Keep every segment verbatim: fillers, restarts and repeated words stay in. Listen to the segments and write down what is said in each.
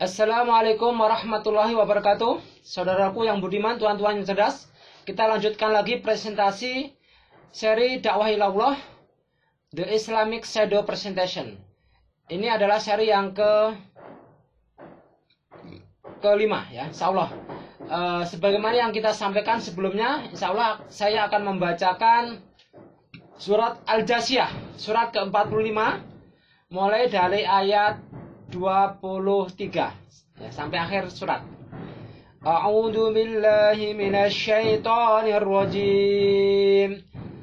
Assalamualaikum warahmatullahi wabarakatuh. Saudaraku yang budiman, tuan-tuan yang cerdas, kita lanjutkan lagi presentasi seri dakwah ilallah, The Islamic Shadow Presentation. Ini adalah seri yang ke kelima ya, insyaallah. E, sebagaimana yang kita sampaikan sebelumnya, insyaallah saya akan membacakan surat Al-Jasiyah, surat ke empat puluh lima, mulai dari ayat dua puluh tiga ya, sampai akhir surat. A'udzu billahi minasyaitonir rajim.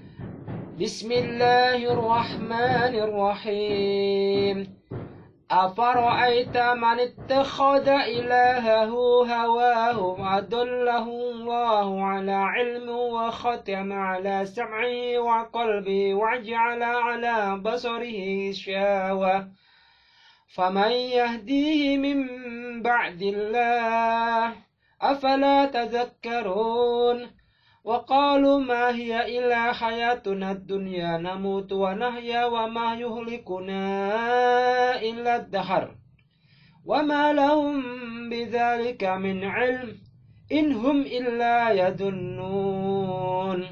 Bismillahirrahmanirrahim. Afara'aita man ittakhadha ilahahu hawahu adallahu Allahu ala ilmi wa khatama ala sam'i wa qalbi wa ja'ala ala basarihi syawah. فمن يهديه من بعد الله أفلا تذكرون وقالوا ما هي إلا حياتنا الدنيا نموت ونحيا وما يهلكنا إلا الدهر وما لهم بذلك من علم إن هم إلا يظنون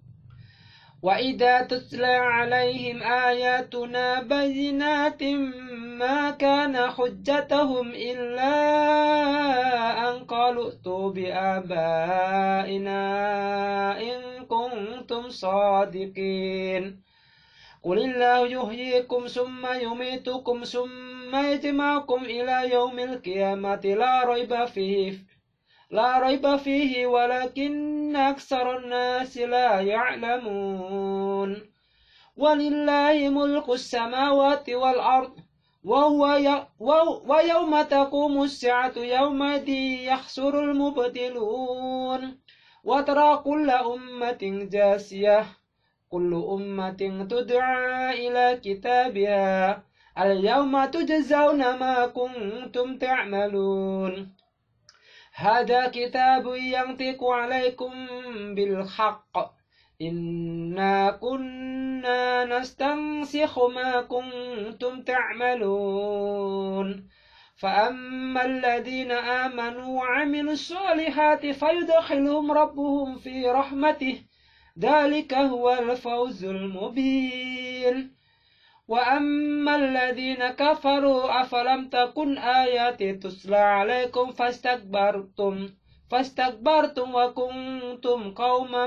وإذا تتلى عليهم آياتنا بينات ما كان حجتهم إلا أن قالوا ائتوا بآبائنا إن كنتم صادقين قل الله يحييكم ثم يميتكم ثم يجمعكم إلى يوم القيامة لا ريب فيه لا ريب فيه ولكن أكثر الناس لا يعلمون ولله ملك السماوات والأرض وهو ي... ويوم تقوم الساعة يومئذ يخسر المبطلون وترى كل أمة جاسية كل أمة تدعى إلى كتابها اليوم تجزون ما كنتم تعملون هذا كتاب ينطق عليكم بالحق إنا كنا نستنسخ ما كنتم تعملون فأما الذين آمنوا وعملوا الصالحات فيدخلهم ربهم في رحمته ذلك هو الفوز المبين وأما الذين كفروا أفلم تكن آياتي تتلى عليكم فاستكبرتم فاستكبرتم وكنتم قوما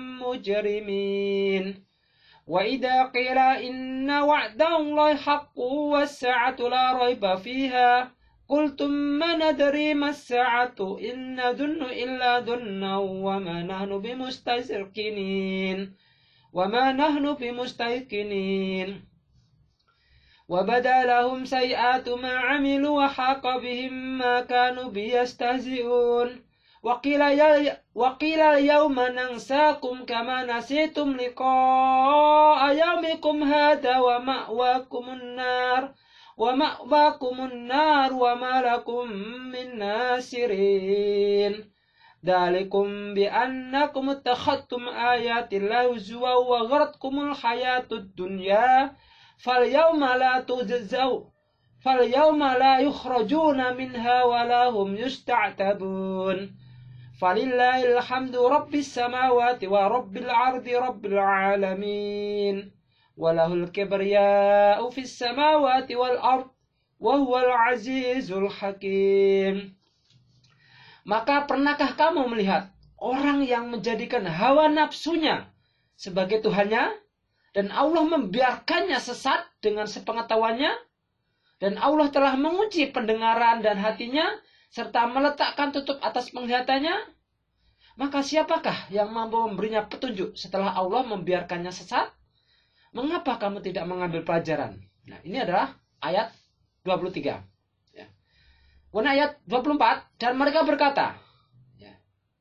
مجرمين وإذا قيل إن وعد الله حق والساعة لا ريب فيها قلتم ما ندري ما الساعة إن نظن إلا ظنا وما نحن بمستيقنين وما نحن بمستيقنين وبدا لهم سيئات ما عملوا وحاق بهم ما كانوا به يستهزئون وقيل يا وقيل اليوم ننساكم كما نسيتم لقاء يومكم هذا ومأواكم النار ومأواكم النار وما لكم من ناصرين ذلكم بأنكم اتخذتم آيات الله هزوا وغرتكم الحياة الدنيا فاليوم لا تجزوا فاليوم لا يخرجون منها ولا هم يستعتبون فلله الحمد رب السماوات ورب الأرض رب العالمين وله الكبرياء في السماوات والأرض وهو العزيز الحكيم. Maka pernahkah kamu melihat orang yang menjadikan hawa nafsunya sebagai Tuhannya? Dan Allah membiarkannya sesat dengan sepengetahuannya. Dan Allah telah menguji pendengaran dan hatinya, serta meletakkan tutup atas penglihatannya. Maka siapakah yang mampu memberinya petunjuk setelah Allah membiarkannya sesat? Mengapa kamu tidak mengambil pelajaran? Nah, ini adalah ayat dua puluh tiga. Ya. Kemudian ayat dua puluh empat, dan mereka berkata, ya,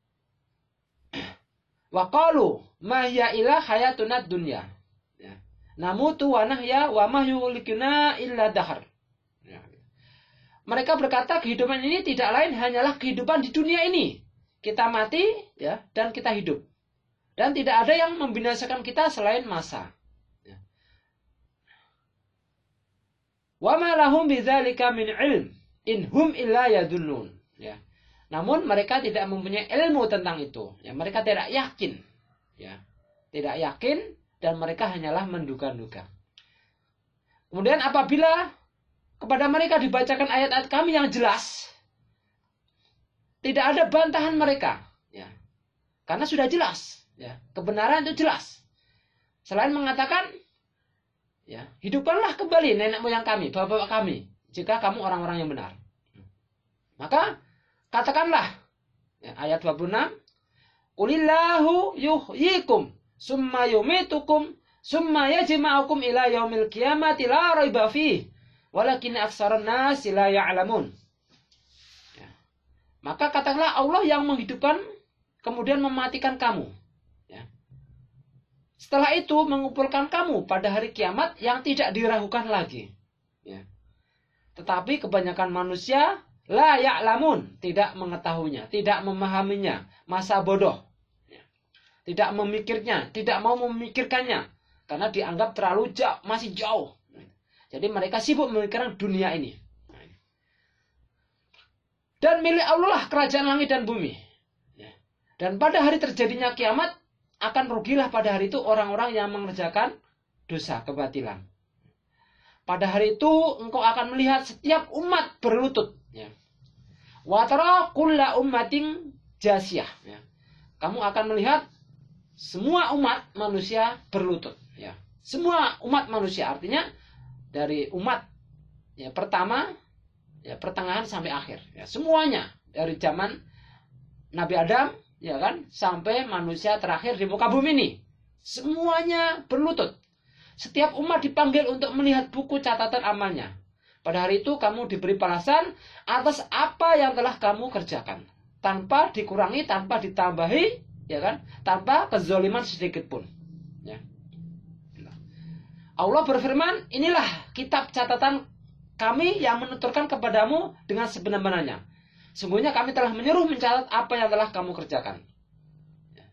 wa qalu ma hiya illa hayatunad dunya. Namutu wa nahya wa ma yuhlikuna illa dahar. Mereka berkata kehidupan ini tidak lain hanyalah kehidupan di dunia ini. Kita mati ya, dan kita hidup. Dan tidak ada yang membinasakan kita selain masa. Wa ma lahum bidzalika min ilm. inhum illa yadunnun. Ya. Namun mereka tidak mempunyai ilmu tentang itu. Ya, mereka tidak yakin. Ya. Tidak yakin dan mereka hanyalah menduga-duga. Kemudian apabila kepada mereka dibacakan ayat-ayat kami yang jelas, tidak ada bantahan mereka, ya, karena sudah jelas, ya, kebenaran itu jelas. Selain mengatakan, ya, hidupkanlah kembali nenek moyang kami, bapak-bapak kami, jika kamu orang-orang yang benar. Maka katakanlah, ya, ayat dua puluh enam, Qulillahu yuhyikum summa yumitukum summa yajma'ukum ila yaumil qiyamati la raiba fihi walakin aktsaran nasi la ya'lamun. Ya. Maka katakanlah Allah yang menghidupkan kemudian mematikan kamu. Ya. Setelah itu mengumpulkan kamu pada hari kiamat yang tidak diragukan lagi. Ya. Tetapi kebanyakan manusia la ya'lamun, tidak mengetahuinya, tidak memahaminya, masa bodoh. Ya. Tidak memikirnya, tidak mau memikirkannya. Karena dianggap terlalu jauh, masih jauh. Jadi mereka sibuk memikirkan dunia ini. Dan milik Allah lah kerajaan langit dan bumi. Dan pada hari terjadinya kiamat, akan rugilah pada hari itu orang-orang yang mengerjakan dosa kebatilan. Pada hari itu engkau akan melihat setiap umat berlutut. Wa tara kulla ummatin jasiyah. Kamu akan melihat semua umat manusia berlutut. Ya. Semua umat manusia, artinya dari umat ya pertama, ya pertengahan sampai akhir. Ya, semuanya dari zaman Nabi Adam, ya kan, sampai manusia terakhir di muka bumi ini, semuanya berlutut. Setiap umat dipanggil untuk melihat buku catatan amalnya. Pada hari itu kamu diberi balasan atas apa yang telah kamu kerjakan, tanpa dikurangi, tanpa ditambahi, ya kan, tanpa kezaliman sedikit pun. Ya. Allah berfirman, inilah kitab catatan kami yang menuturkan kepadamu dengan sebenar-benarnya. Sungguhnya kami telah menyuruh mencatat apa yang telah kamu kerjakan. Ya.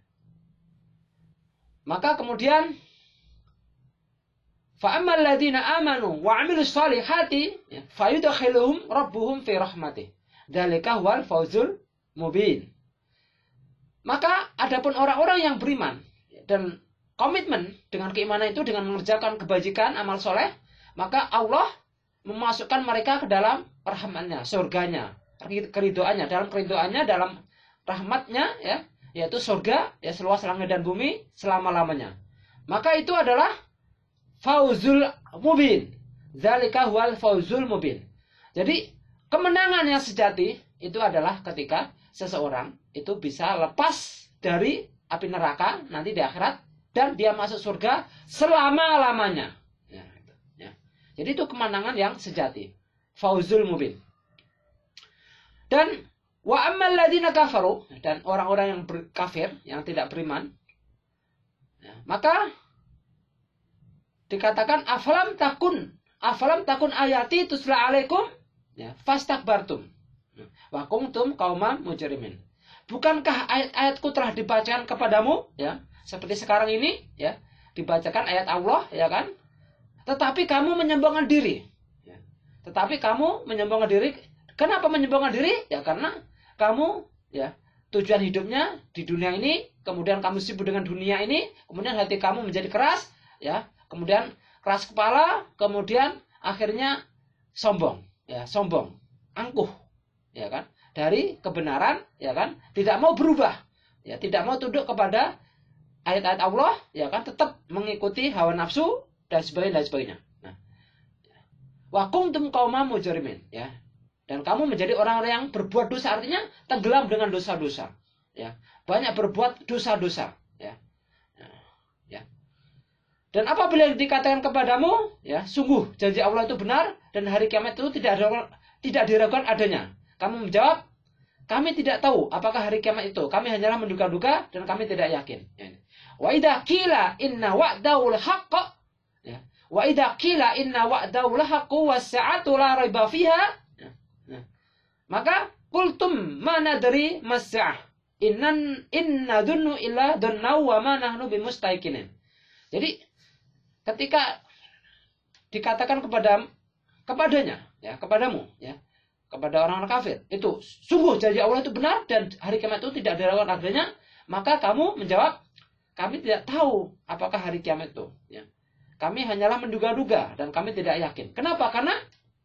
Maka kemudian فَأَمَّا الَّذِينَ آمَنُوا وَعَمِلُوا الصَّالِحَاتِ فَيُدْخِلُهُمْ رَبُّهُمْ فِي رَحْمَتِهِ ذَلِكَ هُوَ الْفَوْزُ الْمُبِينُ. Maka adapun orang-orang yang beriman dan komitmen dengan keimanan itu dengan mengerjakan kebajikan, amal soleh, maka Allah memasukkan mereka ke dalam rahmatnya, surganya, keridoannya, dalam keridoannya, dalam rahmatnya, ya, yaitu surga, ya, seluas langit dan bumi selama-lamanya. Maka itu adalah fauzul mubin. Dzalika huwal fauzul mubin. Jadi kemenangan yang sejati itu adalah ketika seseorang itu bisa lepas dari api neraka nanti di akhirat dan dia masuk surga selama-lamanya. Ya, ya. Jadi itu kemenangan yang sejati. Fauzul mubin. Dan wa ammal ladzina kafaru, dan orang-orang yang kafir, yang tidak beriman, ya, maka dikatakan afalam takun, afalam takun ayati tusla alaikum, ya, fastakbartum wa kuntum qauman mujrimin. Bukankah ayat-ayatku telah dibacakan kepadamu, ya, seperti sekarang ini, ya, dibacakan ayat Allah, ya kan? Tetapi kamu menyombongkan diri. Ya. Tetapi kamu menyombongkan diri. Kenapa menyombongkan diri? Ya karena kamu, ya, tujuan hidupnya di dunia ini, kemudian kamu sibuk dengan dunia ini, kemudian hati kamu menjadi keras, ya, kemudian keras kepala, kemudian akhirnya sombong, ya, sombong, angkuh, ya kan? Dari kebenaran, ya kan? Tidak mau berubah, ya, tidak mau tunduk kepada ayat-ayat Allah, ya kan, tetap mengikuti hawa nafsu dan sebagainya dan sebagainya. Nah, wa kuntum qauman mujrimin, ya. Dan kamu menjadi orang-orang yang berbuat dosa, artinya tenggelam dengan dosa-dosa, ya. Banyak berbuat dosa-dosa, ya. Ya. Dan apabila dikatakan kepadamu, ya, sungguh janji Allah itu benar dan hari kiamat itu tidak ada, tidak diragukan adanya. Kamu menjawab, kami tidak tahu apakah hari kiamat itu. Kami hanyalah menduga-duga dan kami tidak yakin. Wa idza qila inna wa'dahu al-haqq, ya. Wa idza qila inna wa'dahu al-haqq was-sa'atu la raiba fiha, ya. Nah. Maka qultum ma nadri mas-sa'ah innan inna dhunnu illa dhanna wa ma nahnu bimustaqinin. Jadi ketika dikatakan kepada kepadanya, ya, kepadamu, ya, kepada orang-orang kafir, itu sungguh janji Allah itu benar dan hari kiamat itu tidak ada lawan adanya, maka kamu menjawab, kami tidak tahu apakah hari kiamat itu. Ya. Kami hanyalah menduga-duga dan kami tidak yakin. Kenapa? Karena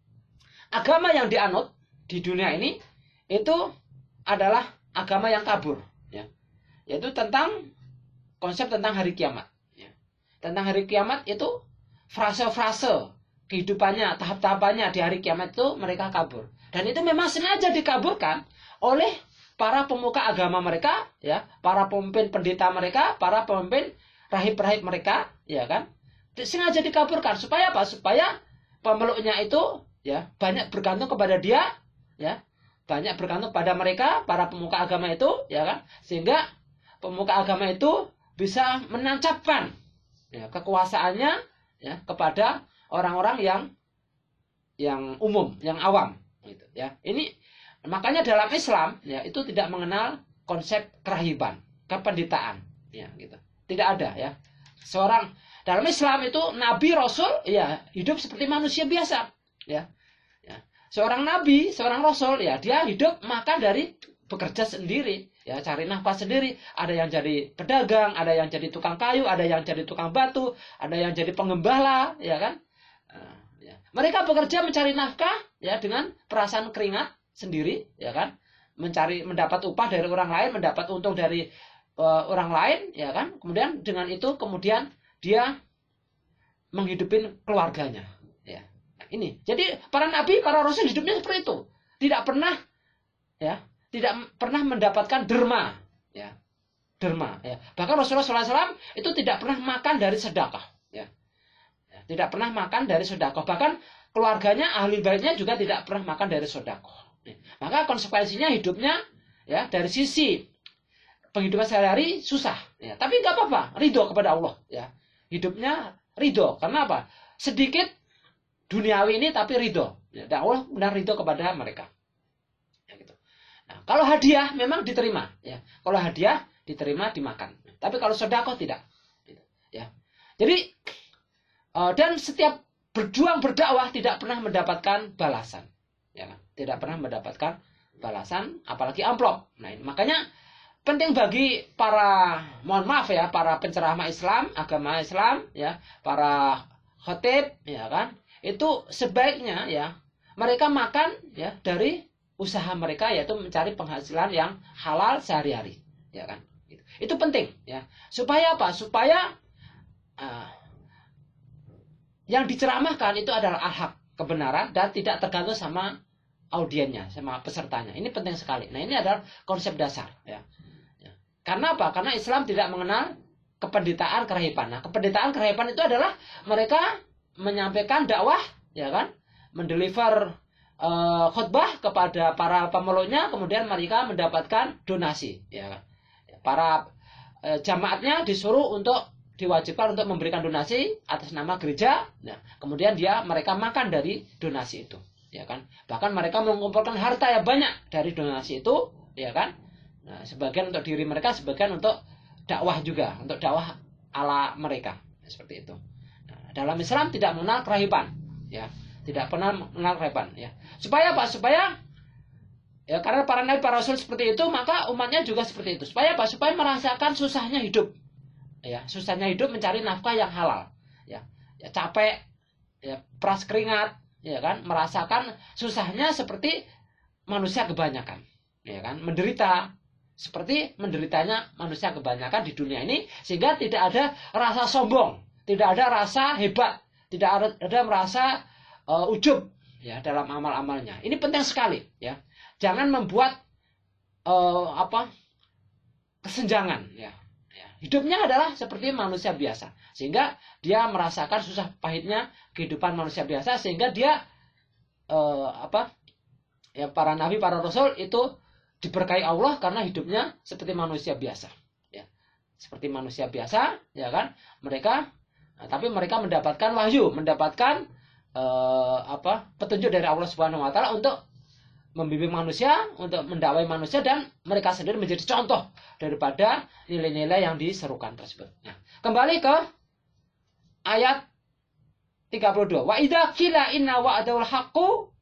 agama yang dianut di dunia ini itu adalah agama yang kabur, ya. Yaitu tentang konsep tentang hari kiamat. Ya. Tentang hari kiamat itu frase-frase kehidupannya, tahap-tahapannya di hari kiamat itu mereka kabur. Dan itu memang sengaja dikaburkan oleh para pemuka agama mereka, ya, para pemimpin pendeta mereka, para pemimpin rahib-rahib mereka, ya kan? Sengaja dikaburkan supaya apa? Supaya pemeluknya itu, ya, banyak bergantung kepada dia, ya, banyak bergantung pada mereka, para pemuka agama itu, ya kan? Sehingga pemuka agama itu bisa menancapkan, ya, kekuasaannya, ya, kepada orang-orang yang yang umum, yang awam. Gitu, ya. Ini makanya dalam Islam, ya, itu tidak mengenal konsep kerahiban, kependetaan, ya, gitu. Tidak ada, ya. Seorang dalam Islam itu nabi rasul, ya, hidup seperti manusia biasa, ya. Ya. Seorang nabi, seorang rasul, ya, dia hidup makan dari bekerja sendiri, ya, cari nafkah sendiri. Ada yang jadi pedagang, ada yang jadi tukang kayu, ada yang jadi tukang batu, ada yang jadi pengembala, ya kan? Mereka bekerja mencari nafkah, ya, dengan perasaan keringat sendiri, ya kan, mencari mendapat upah dari orang lain, mendapat untung dari uh, orang lain, ya kan. Kemudian dengan itu kemudian dia menghidupin keluarganya, ya. Nah, ini. Jadi para nabi, para rasul hidupnya seperti itu, tidak pernah, ya, tidak pernah mendapatkan derma, ya, derma, ya. Bahkan Rasulullah shallallahu alaihi wasallam itu tidak pernah makan dari sedekah. Tidak pernah makan dari sedekah. Bahkan keluarganya, ahli baitnya juga tidak pernah makan dari sedekah. Maka konsekuensinya hidupnya, ya, dari sisi penghidupan sehari-hari susah. Ya. Tapi nggak apa-apa, ridho kepada Allah. Ya. Hidupnya ridho. Karena apa? Sedikit duniawi ini tapi ridho. Ya. Dan Allah benar ridho kepada mereka. Ya, gitu. Nah, kalau hadiah memang diterima. Ya. Kalau hadiah diterima, dimakan. Tapi kalau sedekah tidak. Ya. Jadi dan setiap berjuang berdakwah tidak pernah mendapatkan balasan, ya, tidak pernah mendapatkan balasan, apalagi amplop. Nah, ini makanya penting bagi para, mohon maaf ya, para penceramah Islam, agama Islam, ya, para khatib, ya kan, itu sebaiknya, ya, mereka makan, ya, dari usaha mereka, yaitu mencari penghasilan yang halal sehari-hari, ya kan. Itu penting, ya, supaya apa? Supaya uh, yang diceramahkan itu adalah al-haq, kebenaran, dan tidak tergantung sama audiennya, sama pesertanya. Ini penting sekali. Nah, ini adalah konsep dasar. Ya. Ya. Karena apa? Karena Islam tidak mengenal kependetaan kerahiban. Nah, kependetaan kerahiban itu adalah mereka menyampaikan dakwah, ya kan, mendeliver uh, khutbah kepada para pemeluknya, kemudian mereka mendapatkan donasi. Ya. Para uh, jamaatnya disuruh untuk diwajibkan untuk memberikan donasi atas nama gereja. Nah, kemudian dia mereka makan dari donasi itu, ya kan. Bahkan mereka mengumpulkan harta yang banyak dari donasi itu, ya kan. Nah, sebagian untuk diri mereka, sebagian untuk dakwah juga, untuk dakwah ala mereka, seperti itu. Nah, dalam Islam tidak mengenal kerahiban, ya, tidak pernah mengenal kerahiban, ya. Supaya apa? Supaya, ya, karena para nabi, para rasul seperti itu, maka umatnya juga seperti itu. Supaya apa? Supaya merasakan susahnya hidup. Ya, susahnya hidup mencari nafkah yang halal, ya, ya, capek, ya, peras keringat, ya kan, merasakan susahnya seperti manusia kebanyakan, ya kan, menderita seperti menderitanya manusia kebanyakan di dunia ini, sehingga tidak ada rasa sombong, tidak ada rasa hebat, tidak ada, ada merasa uh, ujub, ya, dalam amal-amalnya. Ini penting sekali, ya, jangan membuat uh, apa kesenjangan, ya. Hidupnya adalah seperti manusia biasa, sehingga dia merasakan susah pahitnya kehidupan manusia biasa, sehingga dia eh, apa ya, para nabi, para rasul itu diberkahi Allah karena hidupnya seperti manusia biasa, ya, seperti manusia biasa, ya kan, mereka, nah, tapi mereka mendapatkan wahyu, mendapatkan eh, apa petunjuk dari Allah Subhanahu Wa Taala untuk membimbing manusia, untuk mendakwai manusia, dan mereka sendiri menjadi contoh daripada nilai-nilai yang diserukan tersebut. Nah, kembali ke ayat tiga puluh dua. Wa idza qila inna wa'dal haqqu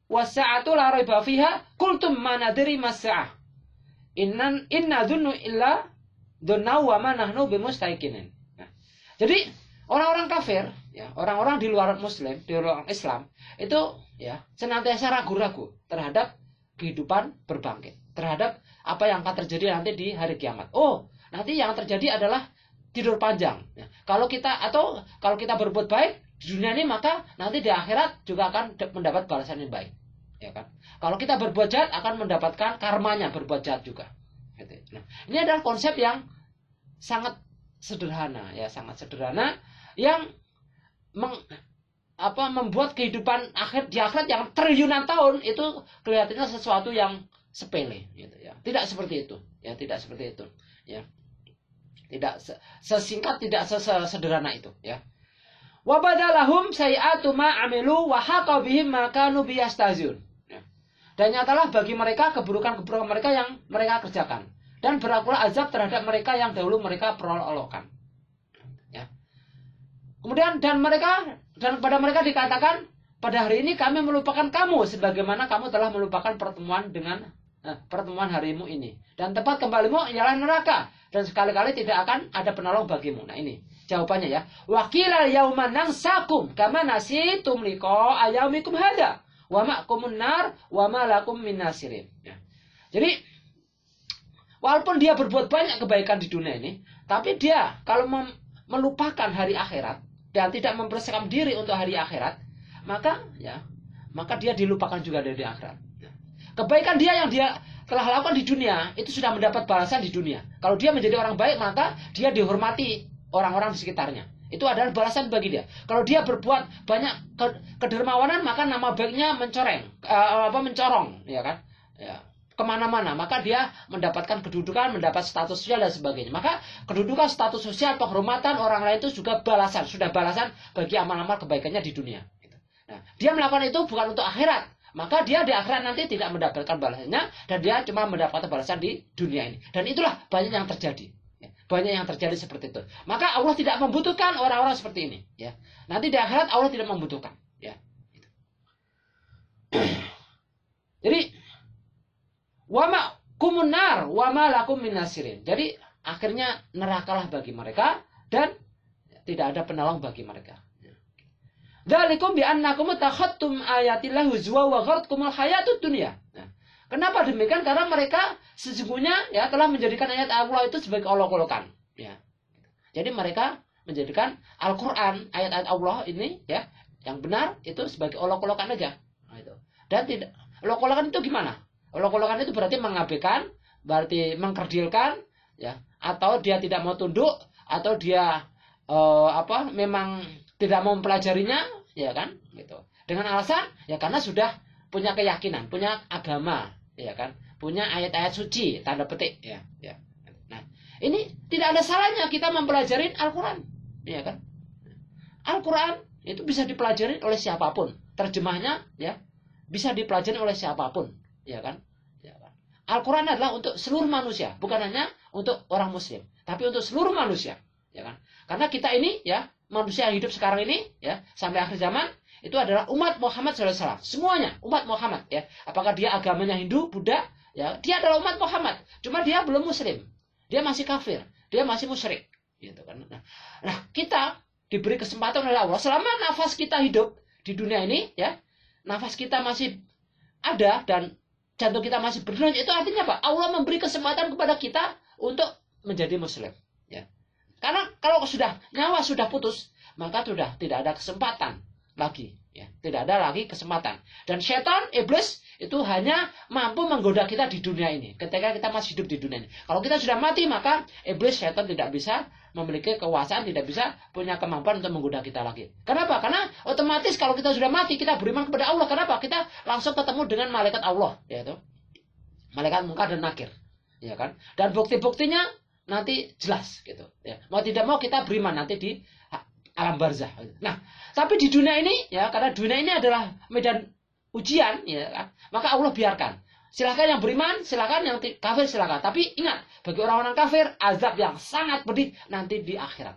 was-sa'atu la raiba fiha qultum ma nadri mas-sa'ah inna inna dzunnu illa dzunna wa ma nahnu bimustaqinin. Nah, jadi orang-orang kafir, ya, orang-orang di luar Muslim, di luar Islam itu ya senantiasa ragu-ragu terhadap kehidupan berbangkit, terhadap apa yang akan terjadi nanti di hari kiamat. Oh, nanti yang terjadi adalah tidur panjang. Ya, kalau kita atau kalau kita berbuat baik di dunia ini, maka nanti di akhirat juga akan mendapat balasan yang baik. Ya kan? Kalau kita berbuat jahat akan mendapatkan karmanya berbuat jahat juga. Nah, ini adalah konsep yang sangat sederhana, ya sangat sederhana yang meng, apa, membuat kehidupan akhir di akhirat yang triliunan tahun itu kelihatannya sesuatu yang sepele, gitu ya. Tidak seperti itu, ya tidak seperti itu, ya. Tidak sesingkat, tidak sesederhana itu, ya. Wa badalahum sayi'atu ma amilu wa haqa bihim ma kanu biyastazun. Dan nyatalah bagi mereka keburukan-keburukan mereka yang mereka kerjakan, dan berlakulah azab terhadap mereka yang dahulu mereka perolok-olokan. Ya. Kemudian dan mereka dan kepada mereka dikatakan, pada hari ini kami melupakan kamu sebagaimana kamu telah melupakan pertemuan dengan eh, pertemuan harimu ini, dan tempat kembalimu ialah neraka, dan sekali-kali tidak akan ada penolong bagimu. Nah ini jawabannya, ya. Waqila yauma nansakum kama nasitum liqa ayamikum hada wa ma'kumun nar wa ma lakum min nasirin. Ya. Jadi walaupun dia berbuat banyak kebaikan di dunia ini, tapi dia kalau melupakan hari akhirat dan tidak mempersiapkan diri untuk hari akhirat, maka ya maka dia dilupakan juga dari akhirat. Ya. Kebaikan dia yang dia telah lakukan di dunia itu sudah mendapat balasan di dunia. Kalau dia menjadi orang baik, maka dia dihormati orang-orang di sekitarnya. Itu adalah balasan bagi dia. Kalau dia berbuat banyak kedermawanan, maka nama baiknya mencoreng, uh, apa mencorong, ya kan? Ya, kemana-mana. Maka dia mendapatkan kedudukan, mendapat status sosial dan sebagainya. Maka kedudukan, status sosial, penghormatan orang lain itu juga balasan, sudah balasan bagi amal-amal kebaikannya di dunia. Nah, dia melakukan itu bukan untuk akhirat. Maka dia di akhirat nanti tidak mendapatkan balasannya, dan dia cuma mendapatkan balasan di dunia ini. Dan itulah banyak yang terjadi. Banyak yang terjadi seperti itu. Maka Allah tidak membutuhkan orang-orang seperti ini. Ya. Nanti di akhirat Allah tidak membutuhkan. Ya. Jadi, wama kumunar wama lakum min nasirin. Jadi akhirnya nerakalah bagi mereka dan tidak ada penolong bagi mereka. Dzalikum bi annakum takhattum ayatillahi huzwa wa gharratkumul hayatud dunya. Nah, kenapa demikian? Karena mereka sesungguhnya ya telah menjadikan ayat Allah itu sebagai olok-olokan. Ya. Jadi mereka menjadikan Al-Quran, ayat-ayat Allah ini ya yang benar itu sebagai olok-olokan aja. Nah, itu. Dan tidak olok-olokan itu gimana? Olok-olokan itu berarti mengabaikan, berarti mengkerdilkan, ya, atau dia tidak mau tunduk, atau dia uh, apa? Memang tidak mau mempelajarinya, ya kan? Gitu. Dengan alasan ya karena sudah punya keyakinan, punya agama, ya kan? Punya ayat-ayat suci, tanda petik, ya, ya. Nah, ini tidak ada salahnya kita mempelajari Al-Quran, ya kan? Al-Quran itu bisa dipelajari oleh siapapun, terjemahnya, ya, bisa dipelajari oleh siapapun, ya kan? Ya kan? Al-Quran adalah untuk seluruh manusia, bukan hanya untuk orang Muslim, tapi untuk seluruh manusia, ya kan? Karena kita ini, ya, manusia yang hidup sekarang ini, ya, sampai akhir zaman itu adalah umat Muhammad shallallahu alaihi wasallam, semuanya umat Muhammad, ya. Apakah dia agamanya Hindu, Buddha, ya, dia adalah umat Muhammad. Cuma dia belum Muslim, dia masih kafir, dia masih musyrik, gitu kan. Nah, nah kita diberi kesempatan oleh Allah selama nafas kita hidup di dunia ini, ya, nafas kita masih ada dan jantung kita masih berdenyut, itu artinya apa? Allah memberi kesempatan kepada kita untuk menjadi Muslim, ya. Karena kalau sudah nyawa sudah putus, maka sudah tidak ada kesempatan lagi, ya. Tidak ada lagi kesempatan. Dan setan, iblis itu hanya mampu menggoda kita di dunia ini ketika kita masih hidup di dunia ini. Kalau kita sudah mati, maka iblis, setan tidak bisa memiliki kekuasaan, tidak bisa punya kemampuan untuk menggoda kita lagi. Kenapa? Karena otomatis kalau kita sudah mati, kita beriman kepada Allah. Kenapa? Kita langsung ketemu dengan malaikat Allah, yaitu malaikat Munkar dan Nakir, ya kan? Dan bukti-buktinya nanti jelas, gitu, ya. Mau tidak mau kita beriman nanti di alam barzah. Nah, tapi di dunia ini, ya, karena dunia ini adalah medan ujian, ya kan? Maka Allah biarkan. Silakan yang beriman, silakan yang kafir silakan. Tapi ingat, bagi orang-orang kafir azab yang sangat pedih nanti di akhirat.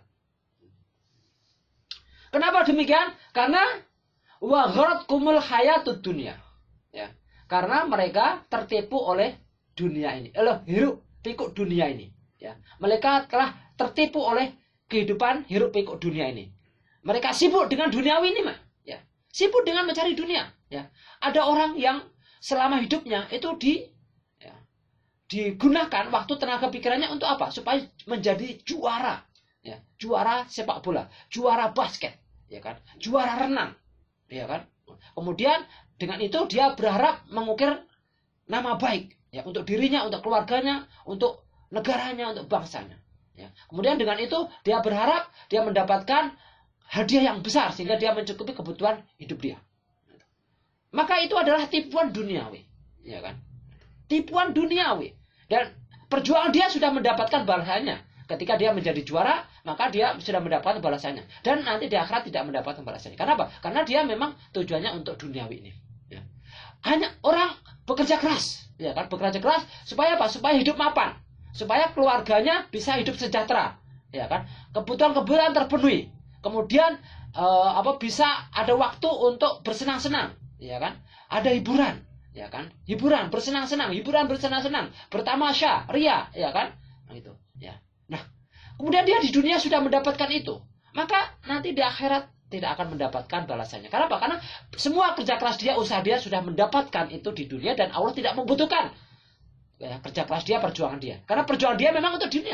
Kenapa demikian? Karena wa gharatkumul hayatud dunya. Ya. Karena mereka tertipu oleh dunia ini. Eh, hiruk pikuk dunia ini. Ya. Mereka telah tertipu oleh kehidupan hiruk pikuk dunia ini. Mereka sibuk dengan duniawi ini, Mak. Ya. Sibuk dengan mencari dunia. Ya. Ada orang yang selama hidupnya itu di ya, digunakan waktu tenaga pikirannya untuk apa? Supaya menjadi juara. Ya. Juara sepak bola, juara basket, ya kan? Juara renang, ya kan? Kemudian dengan itu dia berharap mengukir nama baik ya untuk dirinya, untuk keluarganya, untuk negaranya, untuk bangsanya. Ya. Kemudian dengan itu dia berharap dia mendapatkan hadiah yang besar sehingga dia mencukupi kebutuhan hidup dia. Maka itu adalah tipuan duniawi, ya kan? Tipuan duniawi. Dan perjuangan dia sudah mendapatkan balasannya. Ketika dia menjadi juara, maka dia sudah mendapatkan balasannya. Dan nanti di akhirat tidak mendapatkan balasannya. Kenapa? Karena dia memang tujuannya untuk duniawi ini. Ya. Hanya orang bekerja keras, ya kan? Bekerja keras supaya apa? Supaya hidup mapan, supaya keluarganya bisa hidup sejahtera, ya kan? Kebutuhan-kebutuhan terpenuhi. Kemudian eh, apa bisa ada waktu untuk bersenang-senang, ya kan? Ada hiburan, ya kan? Hiburan, bersenang-senang, hiburan, bersenang-senang, bertamasya, ria, ya kan? Nah, itu, ya. Nah, kemudian dia di dunia sudah mendapatkan itu, maka nanti di akhirat tidak akan mendapatkan balasannya. Kenapa? Karena semua kerja keras dia, usaha dia sudah mendapatkan itu di dunia dan Allah tidak membutuhkan ya, kerja keras dia, perjuangan dia. Karena perjuangan dia memang untuk dunia.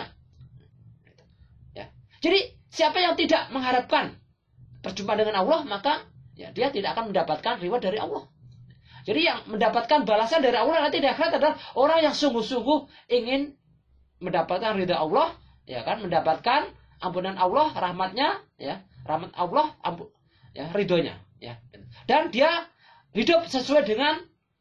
Ya. Jadi siapa yang tidak mengharapkan perjumpaan dengan Allah, maka ya, dia tidak akan mendapatkan reward dari Allah. Jadi yang mendapatkan balasan dari Allah nanti di akhirat adalah orang yang sungguh-sungguh ingin mendapatkan ridha Allah, ya kan, mendapatkan ampunan Allah, rahmatnya, ya, rahmat Allah, ampun, ya, ridhonya, ya, dan dia hidup sesuai dengan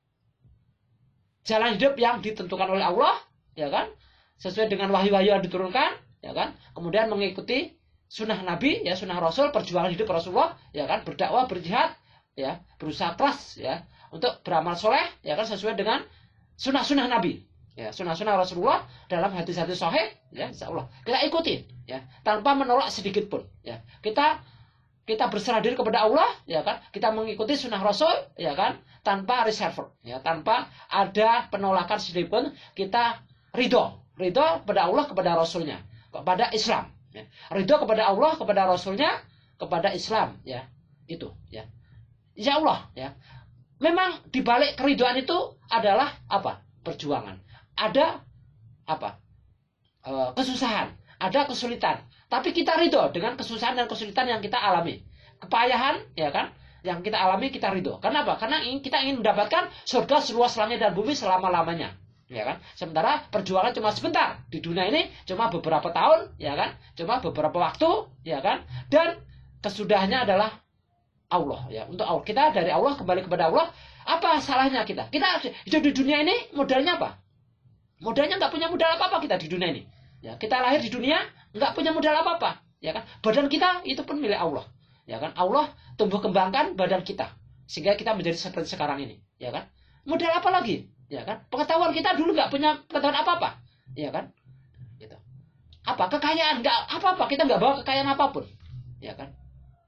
jalan hidup yang ditentukan oleh Allah, ya kan, sesuai dengan wahyu-wahyu yang diturunkan, ya kan, kemudian mengikuti sunnah Nabi, ya, sunnah Rasul, perjuangan hidup Rasulullah, ya kan, berdakwah, berjihad, ya, berusaha keras, ya, untuk beramal soleh, ya kan, sesuai dengan sunnah-sunnah Nabi. Ya, sunnah-sunnah Rasulullah dalam hadis-hadis sahih, ya, insyaallah kita ikuti, ya, tanpa menolak sedikit pun, ya. Kita kita berserah diri kepada Allah, ya kan, kita mengikuti sunnah Rasul, ya kan, tanpa reserve, ya, tanpa ada penolakan sedikit pun, kita ridho, ridho kepada Allah, kepada Rasulnya, kepada Islam, ya. Ridho kepada Allah, kepada Rasulnya, kepada Islam, ya, itu, ya, insyaallah, ya. Memang dibalik keridhaan itu adalah apa? Perjuangan. Ada apa? E, kesusahan, ada kesulitan. Tapi kita ridho dengan kesusahan dan kesulitan yang kita alami. Kepayahan, ya kan? Yang kita alami kita ridho. Kenapa? Karena ingin, kita ingin mendapatkan surga seluas langit dan bumi selama-lamanya. Ya kan? Sementara perjuangan cuma sebentar. Di dunia ini cuma beberapa tahun, ya kan? Cuma beberapa waktu, ya kan? Dan kesudahnya adalah Allah, ya. Untuk Allah. Kita dari Allah kembali kepada Allah. Apa salahnya kita? Kita hidup di dunia ini modalnya apa? Modalnya nggak punya modal apa-apa kita di dunia ini. Ya, kita lahir di dunia nggak punya modal apa-apa, ya kan? Badan kita itu pun milik Allah, ya kan? Allah tumbuh kembangkan badan kita sehingga kita menjadi seperti sekarang ini, ya kan? Modal apa lagi, ya kan? Pengetahuan kita dulu nggak punya pengetahuan apa-apa, ya kan? Gitu. Apa kekayaan nggak apa-apa, kita nggak bawa kekayaan apapun, ya kan?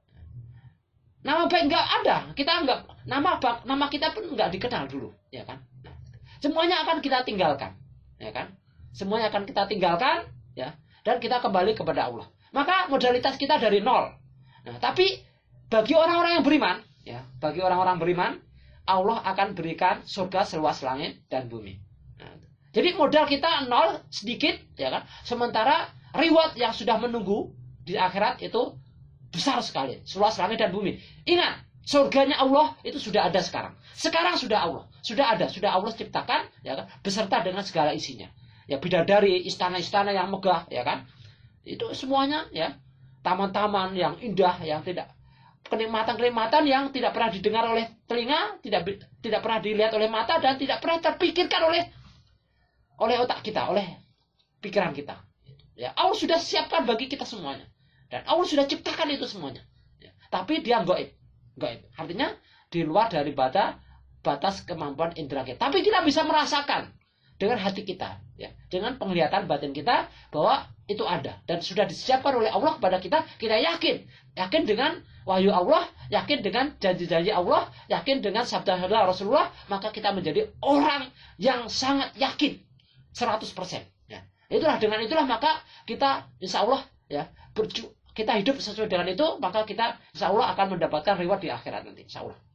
Nama baik nggak ada, kita nggak nama nama kita pun nggak dikenal dulu, ya kan? Semuanya akan kita tinggalkan. Ya kan, semuanya akan kita tinggalkan, ya, dan kita kembali kepada Allah. Maka modalitas kita dari nol. Nah, tapi bagi orang-orang yang beriman, ya, bagi orang-orang beriman, Allah akan berikan surga seluas langit dan bumi. Nah, jadi modal kita nol sedikit, ya kan. Sementara reward yang sudah menunggu di akhirat itu besar sekali, seluas langit dan bumi. Ingat, surganya Allah itu sudah ada sekarang. Sekarang sudah Allah, sudah ada, sudah Allah ciptakan, ya kan, beserta dengan segala isinya. Ya, bidadari, istana-istana yang megah, ya kan. Itu semuanya, ya, taman-taman yang indah, yang tidak kenikmatan-kenikmatan yang tidak pernah didengar oleh telinga, tidak tidak pernah dilihat oleh mata dan tidak pernah terpikirkan oleh oleh otak kita, oleh pikiran kita. Ya, Allah sudah siapkan bagi kita semuanya. Dan Allah sudah ciptakan itu semuanya. Ya, tapi dia gaib. Gaib. Artinya di luar daripada batas kemampuan indera kita. Tapi kita bisa merasakan dengan hati kita, ya, dengan penglihatan batin kita bahwa itu ada dan sudah disiapkan oleh Allah kepada kita. Kita yakin, yakin dengan wahyu Allah, yakin dengan janji-janji Allah, yakin dengan sabda-sabda Rasulullah, maka kita menjadi orang yang sangat yakin seratus persen. Ya. Itulah dengan itulah maka kita insya Allah ya berju kita hidup sesuai dengan itu, maka kita insya Allah akan mendapatkan reward di akhirat nanti, insya Allah.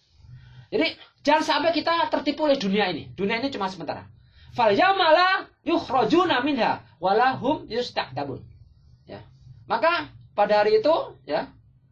Jadi jangan sampai kita tertipu oleh dunia ini. Dunia ini cuma sementara. Fal yamala yukhrajuna minha walahum yusta'tabun. Ya. Maka pada hari itu ya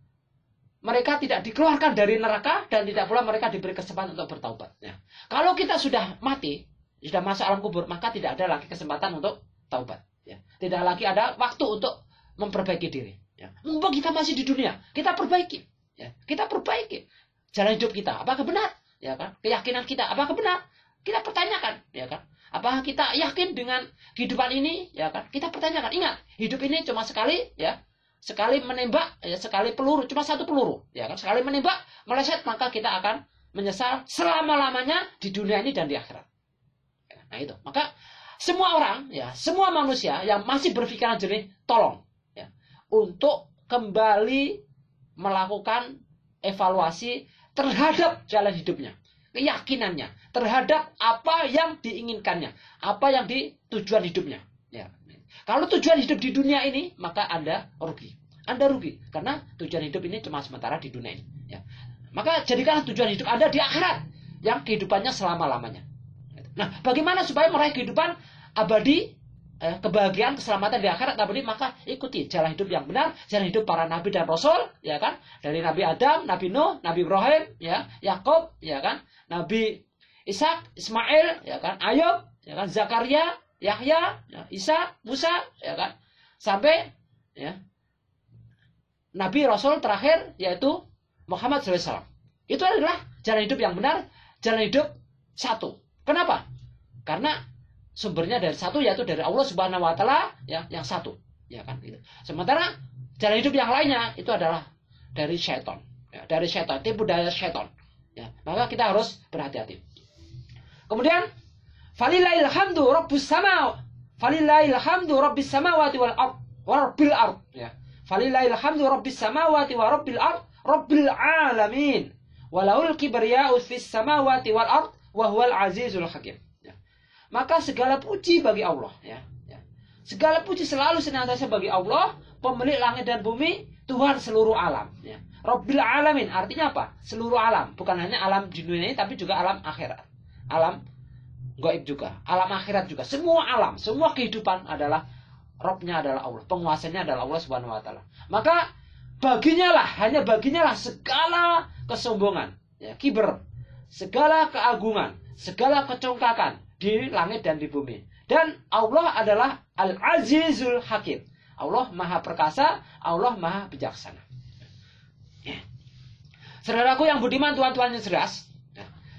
mereka tidak dikeluarkan dari neraka dan tidak pula mereka diberi kesempatan untuk bertaubat. Ya. Kalau kita sudah mati, sudah masuk alam kubur, maka tidak ada lagi kesempatan untuk taubat. Ya. Tidak lagi ada waktu untuk memperbaiki diri. Ya. Mumpung kita masih di dunia, kita perbaiki. Ya. Kita perbaiki jalan hidup kita. Apakah benar? Ya kan? Keyakinan kita apakah benar? Kita pertanyakan, ya kan? Apakah kita yakin dengan kehidupan ini? Ya kan? Kita pertanyakan. Ingat, hidup ini cuma sekali, ya. Sekali menembak, ya, sekali peluru, cuma satu peluru, ya kan? Sekali menembak, meleset, maka kita akan menyesal selama-lamanya di dunia ini dan di akhirat. Nah itu. Maka semua orang, ya, semua manusia yang masih berpikiran jernih, tolong, ya, untuk kembali melakukan evaluasi terhadap jalan hidupnya, keyakinannya, terhadap apa yang diinginkannya, apa yang di tujuan hidupnya. Ya. Kalau tujuan hidup di dunia ini, maka Anda rugi. Anda rugi karena tujuan hidup ini cuma sementara di dunia ini. Ya. Maka jadikanlah tujuan hidup Anda di akhirat yang kehidupannya selama-lamanya. Nah, bagaimana supaya meraih kehidupan abadi, eh, kebahagiaan, keselamatan di akhirat abadi? Maka ikuti jalan hidup yang benar, jalan hidup para nabi dan rasul, ya kan? Dari Nabi Adam, Nabi Nuh, Nabi Ibrahim, ya, Yakub, ya kan? Nabi Ishak, Ismail, ya kan? Ayub, ya kan? Zakaria, Yahya, ya, Isa, Musa, ya kan? Sampai ya Nabi Rasul terakhir yaitu Muhammad shallallahu alaihi wasallam. Itu adalah jalan hidup yang benar, jalan hidup satu. Kenapa? Karena sumbernya dari satu, yaitu dari Allah Subhanahu wa taala, ya, yang satu, ya kan gitu. Sementara jalan hidup yang lainnya itu adalah dari syaitan, ya, dari syaitan, tipu daya syaitan. Ya, maka kita harus berhati-hati. Kemudian falillahil hamdu rabbus sama falillahil hamdu rabbis samawati wal ard wa rabbil ard, ya. Falillahil hamdu rabbis samawati wa rabbil ard rabbil alamin. Walahul kibriya'u fis samawati wal ard wa huwal azizul hakim. Ya. Maka segala puji bagi Allah, ya. Ya. Segala puji selalu senantiasa bagi Allah, pemilik langit dan bumi, Tuhan seluruh alam, ya. Rabbil alamin artinya apa? Seluruh alam, bukan hanya alam di dunia ini tapi juga alam akhirat. Alam gaib juga, alam akhirat juga. Semua alam, semua kehidupan adalah Robnya adalah Allah, penguasanya adalah Allah Subhanahu wa taala. Maka baginya lah, hanya baginya lah segala kesombongan, ya, kiber, segala keagungan, segala kecongkakan di langit dan di bumi. Dan Allah adalah Al-Azizul Hakim. Allah Maha Perkasa, Allah Maha Bijaksana. Ya. Saudaraku yang budiman, tuan-tuan yang cerdas, ya.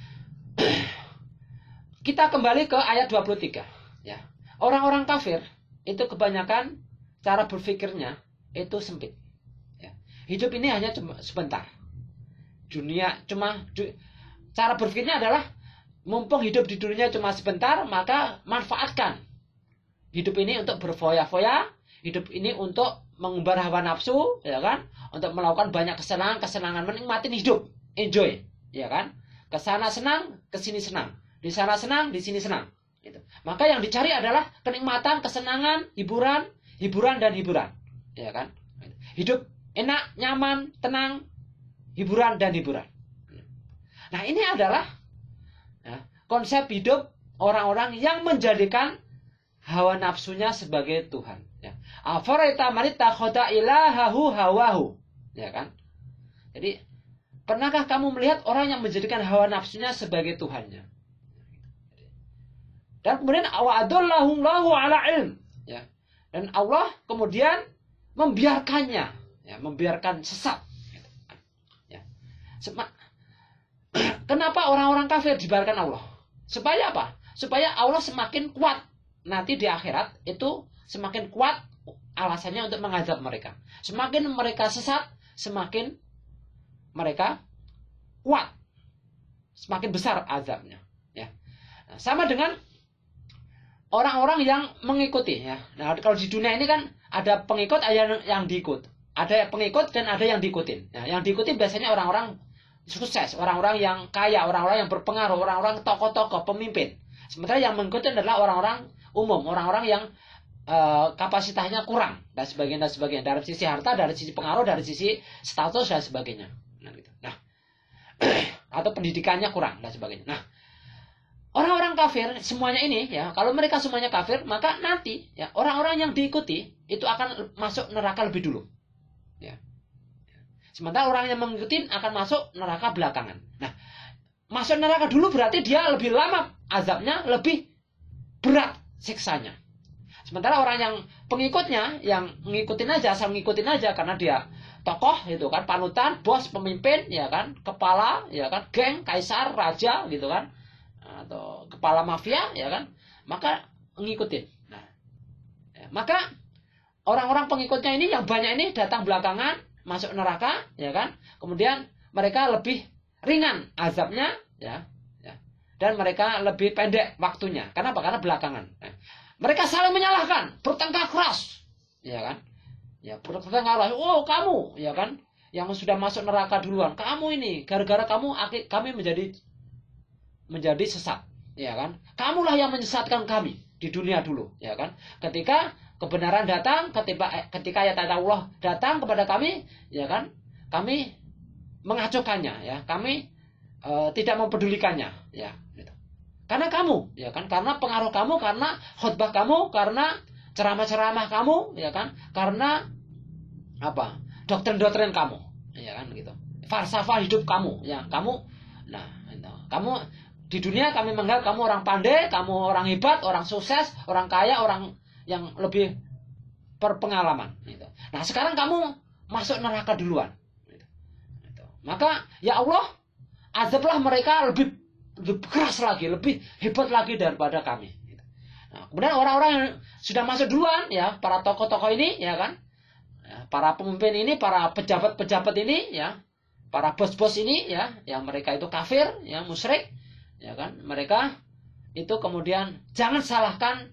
Kita kembali ke ayat dua puluh tiga. Ya. Orang-orang kafir itu kebanyakan cara berpikirnya itu sempit. Ya. Hidup ini hanya cuma sebentar. Dunia cuma cara berpikirnya adalah mumpung hidup di dunia cuma sebentar, maka manfaatkan hidup ini untuk berfoya-foya, hidup ini untuk mengumbar hawa nafsu, ya kan? Untuk melakukan banyak kesenangan, kesenangan, menikmati hidup, enjoy, ya kan? Kesana senang, kesini senang, di sana senang, di sini senang. Gitu. Maka yang dicari adalah kenikmatan, kesenangan, hiburan, hiburan dan hiburan, ya kan? Hidup enak, nyaman, tenang, hiburan dan hiburan. Nah ini adalah ya, konsep hidup orang-orang yang menjadikan hawa nafsunya sebagai Tuhan. Ya. Afaraita man ittakhadha ilahahu hawahu, ya kan? Jadi pernahkah kamu melihat orang yang menjadikan hawa nafsunya sebagai Tuhannya? Dan kemudian wa'adallahu Allahu ala ilm, ya. Dan Allah kemudian membiarkannya, ya, membiarkan sesat. Ya. Kenapa orang-orang kafir dibiarkan Allah? Supaya apa? Supaya Allah semakin kuat nanti di akhirat, itu semakin kuat alasannya untuk mengazab mereka. Semakin mereka sesat, semakin mereka kuat, semakin besar azabnya. Ya. Nah, sama dengan orang-orang yang mengikuti ya. Nah, kalau di dunia ini kan ada pengikut, ada yang, yang diikut. Ada pengikut dan ada yang diikutin. Nah, yang diikuti biasanya orang-orang sukses, orang-orang yang kaya, orang-orang yang berpengaruh, orang-orang tokoh-tokoh, pemimpin. Sementara yang mengikuti adalah orang-orang umum, orang-orang yang uh, kapasitasnya kurang dan sebagainya dan sebagainya. Dari sisi harta, dari sisi pengaruh, dari sisi status dan sebagainya. Nah, gitu. Nah atau pendidikannya kurang dan sebagainya. Nah, orang-orang kafir semuanya ini ya, kalau mereka semuanya kafir, maka nanti ya orang-orang yang diikuti itu akan masuk neraka lebih dulu. Ya. Sementara orang yang mengikuti akan masuk neraka belakangan. Nah, masuk neraka dulu berarti dia lebih lama azabnya, lebih berat siksanya. Sementara orang yang pengikutnya, yang ngikutin aja, asal ngikutin aja karena dia tokoh itu kan, panutan, bos, pemimpin, ya kan, kepala, ya kan, geng, kaisar, raja gitu kan, atau kepala mafia, ya kan, maka ngikutin. Nah, ya, maka orang-orang pengikutnya ini yang banyak ini datang belakangan, masuk neraka, ya kan, kemudian mereka lebih ringan azabnya, ya, ya, dan mereka lebih pendek waktunya. Kenapa? Karena belakangan. Nah, mereka saling menyalahkan, bertengkar keras, ya kan. Ya, bertengkar keras. Oh, kamu, ya kan, yang sudah masuk neraka duluan. Kamu ini, gara-gara kamu, kami menjadi menjadi sesat, ya kan. Kamulah yang menyesatkan kami di dunia dulu, ya kan. Ketika kebenaran datang, ketika ketika ayat Allah datang kepada kami, ya kan, kami mengacuhkannya, ya, kami e, tidak mempedulikannya, ya. Gitu. Karena kamu, ya kan, karena pengaruh kamu, karena khutbah kamu, karena ceramah-ceramah kamu, ya kan, karena apa, doktrin-doktrin kamu, ya kan, gitu, falsafah hidup kamu, ya, kamu, nah, itu. Kamu di dunia kami menganggap kamu orang pandai, kamu orang hebat, orang sukses, orang kaya, orang yang lebih berpengalaman, gitu. Nah, sekarang kamu masuk neraka duluan, gitu. Gitu. Maka ya Allah, azablah mereka lebih lebih keras lagi, lebih hebat lagi daripada kami. Gitu. Nah, kemudian orang-orang yang sudah masuk duluan, ya, para tokoh-tokoh ini, ya kan, ya, para pemimpin ini, para pejabat-pejabat ini, ya, para bos-bos ini, ya, yang mereka itu kafir, ya, musyrik, ya kan, mereka itu kemudian jangan salahkan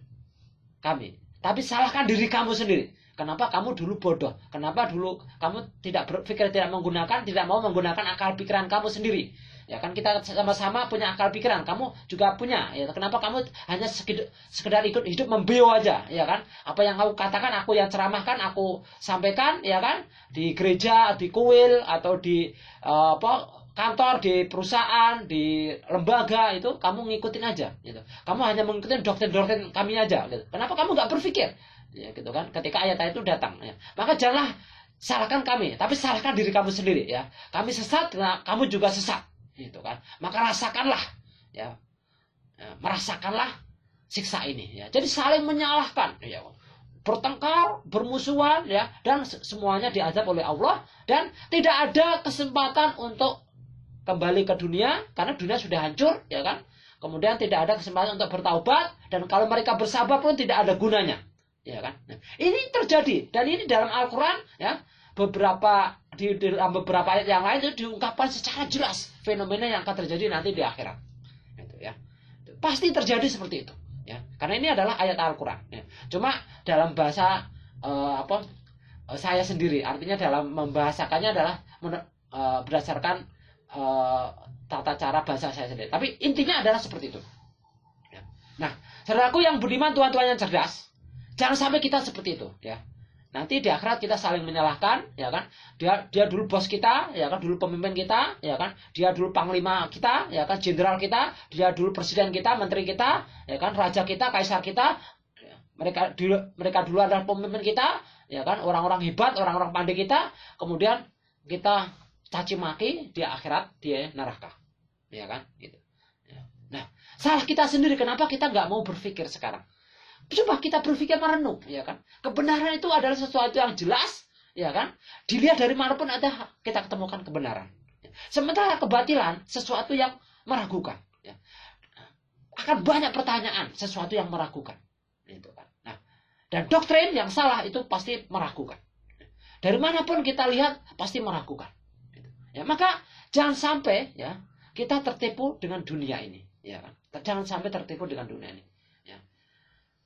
kami, tapi salahkan diri kamu sendiri. Kenapa kamu dulu bodoh? Kenapa dulu kamu tidak berpikir, tidak menggunakan, tidak mau menggunakan akal pikiran kamu sendiri? Ya kan, kita sama-sama punya akal pikiran, kamu juga punya. Ya, kenapa kamu hanya sekedar, sekedar ikut hidup membeo aja, ya kan? Apa yang aku katakan, aku yang ceramahkan, aku sampaikan, ya kan? Di gereja, di kuil, atau di uh, apa? Kantor, di perusahaan, di lembaga, itu kamu ngikutin aja, gitu. Kamu hanya mengikuti doktrin-doktrin kami aja, gitu. Kenapa kamu nggak berpikir, ya, gitu kan? Ketika ayat-ayat itu datang, ya. Maka janganlah salahkan kami, tapi salahkan diri kamu sendiri, ya. Kami sesat, nah, kamu juga sesat, gitu kan? Maka rasakanlah, ya, ya, merasakanlah siksa ini, ya. Jadi saling menyalahkan, ya. Bertengkar, bermusuhan, ya, dan semuanya diazab oleh Allah, dan tidak ada kesempatan untuk kembali ke dunia, karena dunia sudah hancur, ya kan. Kemudian tidak ada kesempatan untuk bertaubat, dan kalau mereka bersabar pun tidak ada gunanya, ya kan. Nah, ini terjadi, dan ini dalam Al-Quran, ya, beberapa di dalam beberapa ayat yang lain itu diungkapkan secara jelas fenomena yang akan terjadi nanti di akhirat, itu, ya. Pasti terjadi seperti itu, ya, karena ini adalah ayat Al-Quran, ya. Cuma dalam bahasa uh, apa uh, saya sendiri, artinya dalam membahasakannya adalah uh, berdasarkan Uh, tata cara bahasa saya sendiri. Tapi intinya adalah seperti itu. Ya. Nah, saudaraku yang budiman, tuan-tuan yang cerdas, jangan sampai kita seperti itu, ya. Nanti di akhirat kita saling menyalahkan, ya kan? Dia dia dulu bos kita, ya kan? Dulu pemimpin kita, ya kan? Dia dulu panglima kita, ya kan? Jenderal kita, dia dulu presiden kita, menteri kita, ya kan? Raja kita, kaisar kita. Ya. Mereka dulu mereka dulu adalah pemimpin kita, ya kan? Orang-orang hebat, orang-orang pandai kita. Kemudian kita caci maki, di akhirat dia neraka, ya kan, gitu. Ya. Nah, salah kita sendiri, kenapa kita nggak mau berpikir sekarang? Coba kita berpikir merenung, ya kan. Kebenaran itu adalah sesuatu yang jelas, ya kan. Dilihat dari manapun ada, kita ketemukan kebenaran. Sementara kebatilan sesuatu yang meragukan, ya. Akan banyak pertanyaan, sesuatu yang meragukan, itu kan. Nah, dan doktrin yang salah itu pasti meragukan. Dari manapun kita lihat pasti meragukan. Ya, maka jangan sampai, ya, kita tertipu dengan dunia ini, ya kan? Jangan sampai tertipu dengan dunia ini, ya.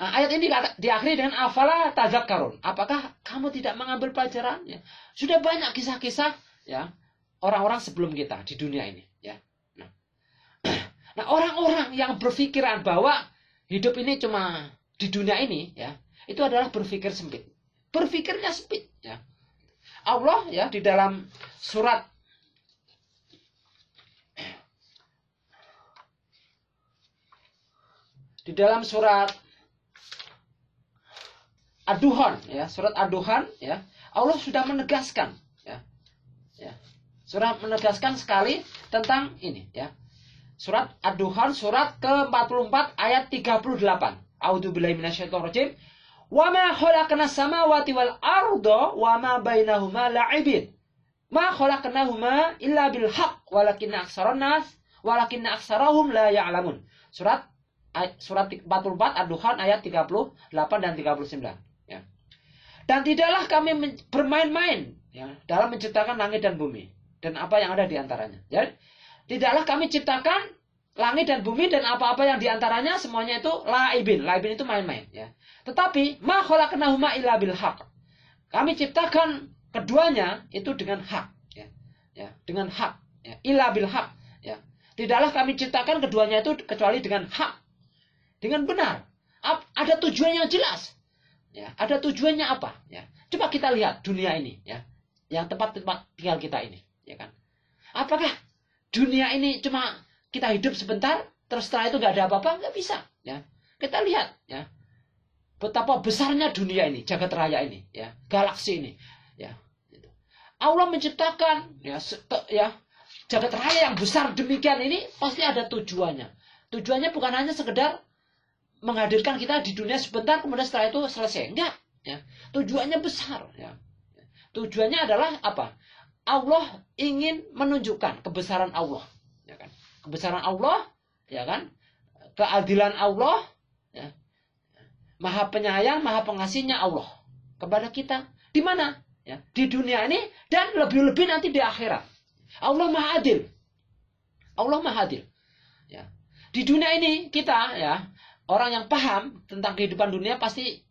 Nah, ayat ini diakhiri dengan afala tadzakkarun. Apakah kamu tidak mengambil pelajarannya? Sudah banyak kisah-kisah ya orang-orang sebelum kita di dunia ini ya. Nah, nah orang-orang yang berpikiran bahwa hidup ini cuma di dunia ini ya, itu adalah berpikir sempit. Berpikirnya sempit ya. Allah ya di dalam surat di dalam surat Ad-Duhan ya, surat Ad-Duhan ya, Allah sudah menegaskan ya. Ya. Sudah menegaskan sekali tentang ini ya. Surat Ad-Duhan surat ke empat puluh empat ayat tiga puluh delapan. A'udzubillahi minasyaitonir rajim. Wa ma khalaqnas samawati wal arda wa ma bainahuma la'ibin. Ma khalaqnahuma illa bil haqq walakinna aktsaran nas walakinna aktsarahum la ya'lamun. Surat surat empat puluh empat Ad-Duhan ayat tiga puluh delapan dan tiga puluh sembilan. Ya. Dan tidaklah kami bermain-main ya, dalam menciptakan langit dan bumi dan apa yang ada di antaranya. Ya. Tidaklah kami ciptakan langit dan bumi dan apa-apa yang di antaranya semuanya itu laibin. Laibin itu main-main. Ya. Tetapi ma khalaqnahuma illa bil haqq. Kami ciptakan keduanya itu dengan hak. Ya. Ya. Dengan hak. Ya. Illa bil haqq. Ya. Tidaklah kami ciptakan keduanya itu kecuali dengan hak. Dengan benar. Ada tujuan yang jelas. Ya, ada tujuannya apa? Ya, coba kita lihat dunia ini, ya, yang tempat-tempat tinggal kita ini, ya kan? Apakah dunia ini cuma kita hidup sebentar, terus setelah itu nggak ada apa-apa? Nggak bisa, ya. Kita lihat, ya, betapa besarnya dunia ini, jagat raya ini, ya, galaksi ini, ya. Allah menciptakan, ya, ya, jagat raya yang besar demikian ini pasti ada tujuannya. Tujuannya bukan hanya sekedar menghadirkan kita di dunia sebentar kemudian setelah itu selesai. Enggak, ya. Tujuannya besar, ya. Tujuannya adalah apa? Allah ingin menunjukkan kebesaran Allah, ya kan? Kebesaran Allah, ya kan? Keadilan Allah, ya. Maha penyayang, maha pengasihnya Allah kepada kita. Di mana? Ya, di dunia ini dan lebih-lebih nanti di akhirat. Allah Maha Adil. Allah Maha Adil. Ya. Di dunia ini kita ya orang yang paham tentang kehidupan dunia pasti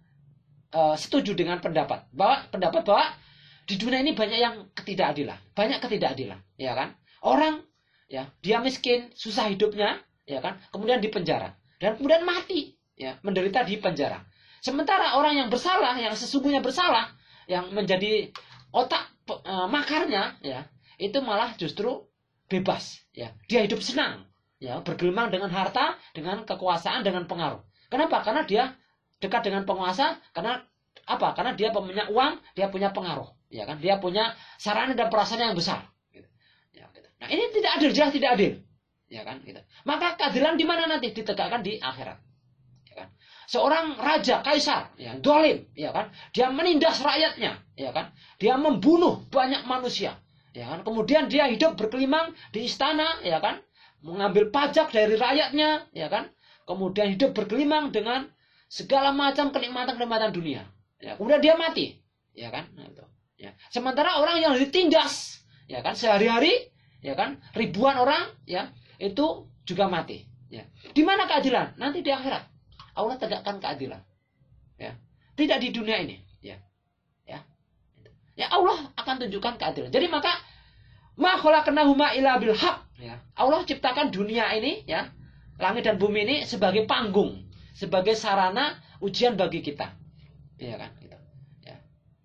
uh, setuju dengan pendapat bahwa pendapat bahwa di dunia ini banyak yang ketidakadilan, banyak ketidakadilan, ya kan? Orang ya dia miskin, susah hidupnya, ya kan? Kemudian dipenjara dan kemudian mati, ya menderita di penjara. Sementara orang yang bersalah, yang sesungguhnya bersalah, yang menjadi otak uh, makarnya, ya itu malah justru bebas, ya dia hidup senang. Ya, bergelimang dengan harta, dengan kekuasaan, dengan pengaruh. Kenapa? Karena dia dekat dengan penguasa. Karena apa? Karena dia punya uang, dia punya pengaruh. Ya kan? Dia punya sarana dan prasarana yang besar. Gitu. Ya, gitu. Nah ini tidak adil, jelas tidak adil. Ya kan? Gitu. Maka keadilan di mana nanti ditegakkan di akhirat. Ya kan? Seorang raja, kaisar, ya, dolim, ya kan? Dia menindas rakyatnya, ya kan? Dia membunuh banyak manusia, ya kan? Kemudian dia hidup berkelimang di istana, ya kan? Mengambil pajak dari rakyatnya, ya kan? Kemudian hidup bergelimang dengan segala macam kenikmatan-kenikmatan dunia. Ya, kemudian dia mati, ya kan? Nah, itu. Ya. Sementara orang yang ditindas, ya kan, sehari-hari, ya kan, ribuan orang, ya, itu juga mati. Ya. Di mana keadilan? Nanti di akhirat. Allah tegakkan keadilan. Ya. Tidak di dunia ini. Ya. Ya. Ya Allah akan tunjukkan keadilan. Jadi maka ma khalaqnahuma illa bil haqq. Ya. Allah ciptakan dunia ini, ya, langit dan bumi ini sebagai panggung, sebagai sarana ujian bagi kita, ya kan? Gitu. Ya.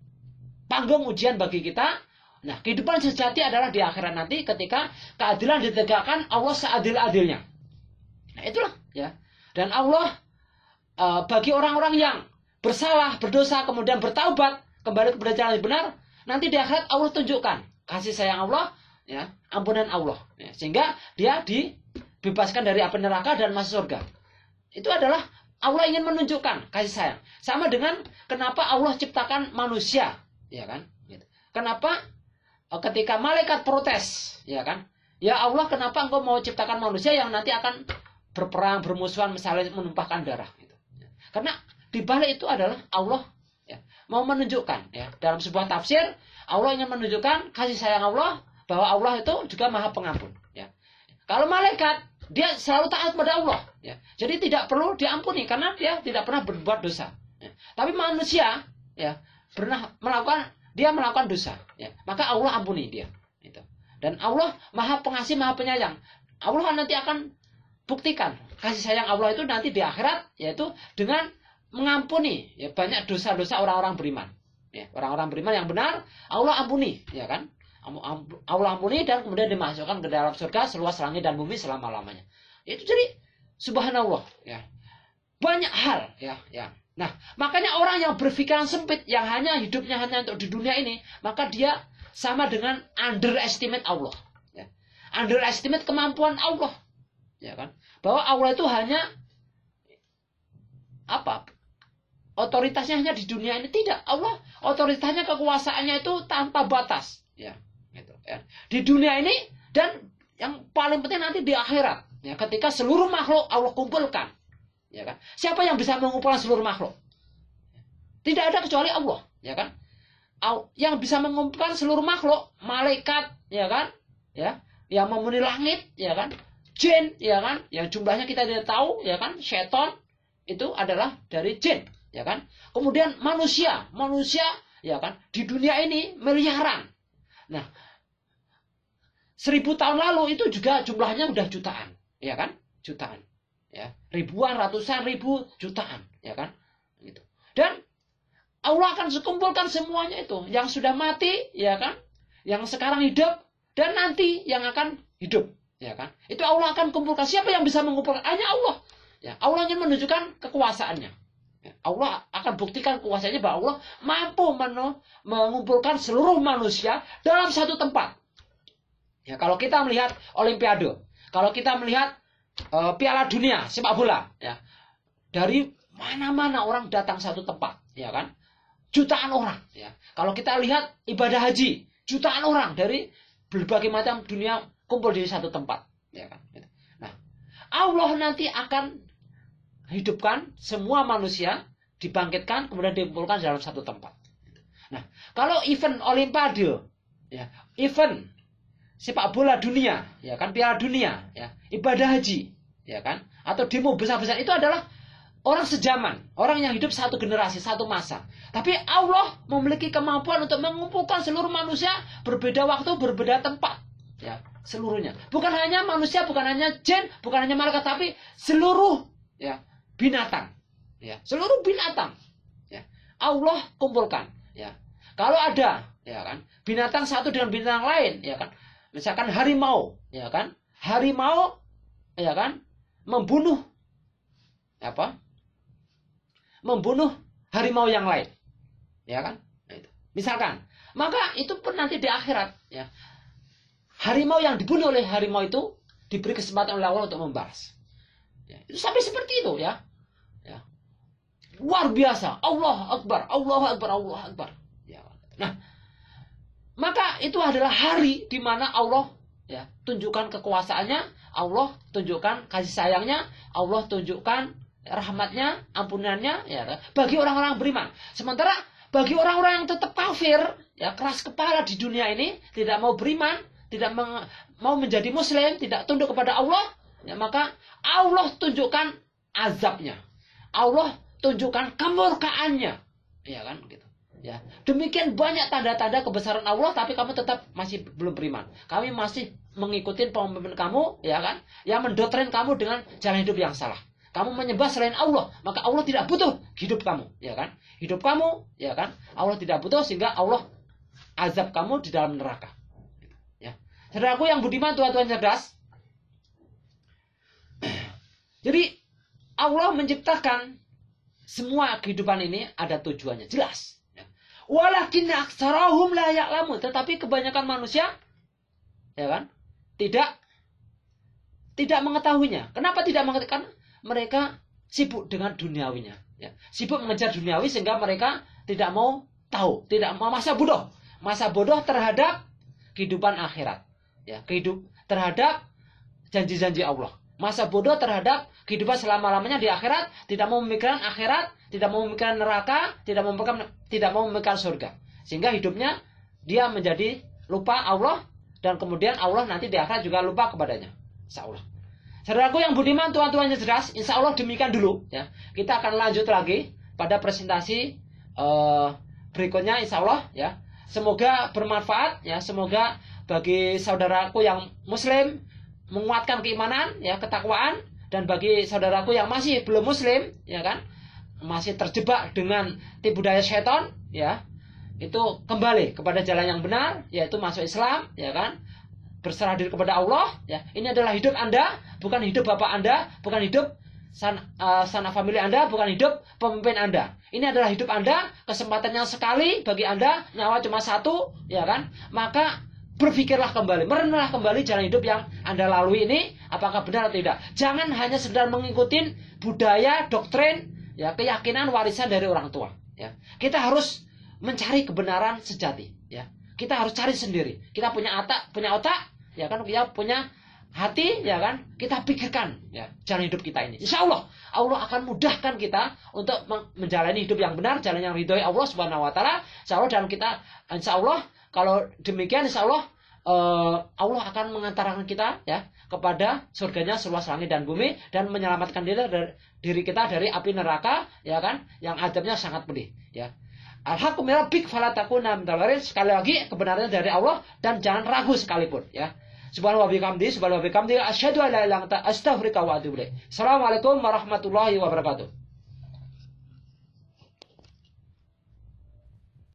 Panggung ujian bagi kita. Nah, kehidupan sejati adalah di akhirat nanti ketika keadilan ditegakkan Allah seadil-adilnya. Nah, itulah, ya. Dan Allah uh, bagi orang-orang yang bersalah, berdosa, kemudian bertaubat kembali kepada jalan yang benar, nanti di akhirat Allah tunjukkan kasih sayang Allah. Ya, ampunan Allah, ya, sehingga dia dibebaskan dari api neraka dan masuk surga. Itu adalah Allah ingin menunjukkan kasih sayang. Sama dengan kenapa Allah ciptakan manusia, ya kan? Kenapa ketika malaikat protes, ya kan? Ya Allah, kenapa engkau mau ciptakan manusia yang nanti akan berperang, bermusuhan, misalnya menumpahkan darah? Gitu. Karena di balik itu adalah Allah, ya, mau menunjukkan, ya, dalam sebuah tafsir Allah ingin menunjukkan kasih sayang Allah. Bahwa Allah itu juga maha pengampun. Ya. Kalau malaikat dia selalu taat pada Allah. Ya. Jadi tidak perlu diampuni karena dia tidak pernah berbuat dosa. Ya. Tapi manusia ya pernah melakukan dia melakukan dosa. Ya. Maka Allah ampuni dia. Itu. Dan Allah Maha Pengasih, Maha Penyayang. Allah nanti akan buktikan kasih sayang Allah itu nanti di akhirat, yaitu dengan mengampuni ya, banyak dosa-dosa orang-orang beriman. Ya, orang-orang beriman yang benar Allah ampuni, ya kan? Allah ampuni dan kemudian dimasukkan ke dalam surga seluas langit dan bumi selama-lamanya. Itu jadi subhanallah ya. Banyak hal ya, ya. Nah, makanya orang yang berpikiran sempit yang hanya hidupnya hanya untuk di dunia ini, maka dia sama dengan underestimate Allah, ya. Underestimate kemampuan Allah. Ya kan? Bahwa Allah itu hanya apa? Otoritasnya hanya di dunia ini, tidak. Allah otoritasnya, kekuasaannya itu tanpa batas, ya. Gitu, ya. Di dunia ini dan yang paling penting nanti di akhirat, ya, ketika seluruh makhluk Allah kumpulkan, ya kan? Siapa yang bisa mengumpulkan seluruh makhluk? Tidak ada kecuali Allah, ya kan? Yang bisa mengumpulkan seluruh makhluk, malaikat, ya kan? Ya, yang memenuhi langit, ya kan? Jin, ya kan? Yang jumlahnya kita tidak tahu, ya kan? Syaitan itu adalah dari jin, ya kan? Kemudian manusia, manusia, ya kan? Di dunia ini miliaran. Nah, seribu tahun lalu itu juga jumlahnya udah jutaan, ya kan? Jutaan, ya, ribuan, ratusan ribu, jutaan, ya kan? Gitu. Dan Allah akan kumpulkan semuanya itu, yang sudah mati, ya kan? Yang sekarang hidup dan nanti yang akan hidup, ya kan? Itu Allah akan kumpulkan. Siapa yang bisa mengumpulkan? Hanya Allah. Ya, Allah ingin menunjukkan kekuasaannya. Allah akan buktikan kuasanya bahwa Allah mampu mengumpulkan seluruh manusia dalam satu tempat. Ya, kalau kita melihat Olimpiade, kalau kita melihat uh, Piala Dunia sepak bola, ya, dari mana-mana orang datang satu tempat, ya kan? Jutaan orang. Ya. Kalau kita lihat ibadah haji, jutaan orang dari berbagai macam dunia kumpul di satu tempat, ya kan? Nah, Allah nanti akan hidupkan semua manusia, dibangkitkan, kemudian dikumpulkan dalam satu tempat. Nah, kalau event Olimpiade, ya, event sepak bola dunia, ya kan, Piala Dunia, ya, ibadah haji, ya kan, atau demo besar-besar, itu adalah orang sejaman, orang yang hidup satu generasi, satu masa. Tapi Allah memiliki kemampuan untuk mengumpulkan seluruh manusia, berbeda waktu, berbeda tempat, ya, seluruhnya. Bukan hanya manusia, bukan hanya jin, bukan hanya malaikat, tapi seluruh, ya, binatang, ya, seluruh binatang, ya, Allah kumpulkan, ya. Kalau ada, ya kan, binatang satu dengan binatang lain, ya kan, misalkan harimau, ya kan, harimau, ya kan, membunuh apa, membunuh harimau yang lain, ya kan, nah, itu. Misalkan, maka itu pun nanti di akhirat, ya, harimau yang dibunuh oleh harimau itu diberi kesempatan oleh Allah untuk membalas, ya, itu sampai seperti itu, ya. Ya. Luar biasa. Allah Akbar, Allah Akbar, Allah Akbar. Ya. Nah, maka itu adalah hari di mana Allah, ya, tunjukkan kekuasaannya, Allah tunjukkan kasih sayangnya, Allah tunjukkan rahmatnya, ampunannya, ya, bagi orang-orang beriman. Sementara bagi orang-orang yang tetap kafir, ya, keras kepala di dunia ini, tidak mau beriman, tidak mau menjadi muslim, tidak tunduk kepada Allah, ya, maka Allah tunjukkan azabnya. Allah tunjukkan kemurkaannya, ya kan, gitu. Ya, demikian banyak tanda-tanda kebesaran Allah, tapi kamu tetap masih belum beriman. Kami masih mengikuti pemimpin kamu, ya kan, yang mendoktrin kamu dengan jalan hidup yang salah. Kamu menyembah selain Allah, maka Allah tidak butuh hidup kamu, ya kan? Hidup kamu, ya kan? Allah tidak butuh, sehingga Allah azab kamu di dalam neraka. Ya, saudaraku yang budiman, Tuhan-Tuhan cerdas. Jadi Allah menciptakan semua kehidupan ini ada tujuannya, jelas. Walakinna aktsarahum la ya'lamun, tetapi kebanyakan manusia, ya kan, tidak tidak mengetahuinya. Kenapa tidak mengetahui? Karena mereka sibuk dengan duniawinya, ya. Sibuk mengejar duniawi sehingga mereka tidak mau tahu, tidak mau masa bodoh, masa bodoh terhadap kehidupan akhirat, ya, kehidup terhadap janji-janji Allah. Masa bodoh terhadap kehidupan selama-lamanya di akhirat, tidak mau memikirkan akhirat, tidak mau memikirkan neraka, tidak mau memikirkan, tidak mau memikirkan surga. Sehingga hidupnya dia menjadi lupa Allah, dan kemudian Allah nanti di akhirat juga lupa kepadanya. Insyaallah. Saudaraku yang budiman, tuan-tuannya jelas, insya Allah demikian dulu. Ya. Kita akan lanjut lagi pada presentasi uh, berikutnya, insya Allah. Ya. Semoga bermanfaat. Ya. Semoga bagi saudaraku yang Muslim menguatkan keimanan, ya, ketakwaan, dan bagi saudaraku yang masih belum Muslim, ya kan, masih terjebak dengan tipu daya setan, ya, itu kembali kepada jalan yang benar, yaitu masuk Islam, ya kan. Berserah diri kepada Allah, ya. Ini adalah hidup Anda, bukan hidup bapak Anda, bukan hidup san, uh, sanak famili Anda, bukan hidup pemimpin Anda. Ini adalah hidup Anda, kesempatan yang sekali bagi Anda, nyawa cuma satu, ya kan? Maka berpikirlah kembali, merenunglah kembali jalan hidup yang Anda lalui ini, apakah benar atau tidak. Jangan hanya sekedar mengikuti budaya, doktrin, ya, keyakinan warisan dari orang tua, ya. Kita harus mencari kebenaran sejati, ya. Kita harus cari sendiri. Kita punya otak, punya otak, ya kan? Kita punya hati, ya kan? Kita pikirkan, ya, jalan hidup kita ini. Insya Allah, Allah akan mudahkan kita untuk menjalani hidup yang benar, jalan yang ridhoi Allah Subhanahu Wa Taala. Insya Allah, dan kita, Insya Allah, kalau demikian, Insya Allah, uh, Allah akan mengantarkan kita, ya, kepada surganya seluas langit dan bumi, dan menyelamatkan diri, dari, diri kita dari api neraka, ya kan? Yang azabnya sangat pedih, ya. Al-haqqu min rabbik fala takuna minal mumtarin. Sekali lagi kebenarannya dari Allah dan jangan ragu sekalipun, ya. Subhanahu wa bihamdi, subhanahu wa bihamdi, asyhadu an la ilaha illa anta, astaghfiruka wa atubu ilaik. Assalamualaikum warahmatullahi wabarakatuh.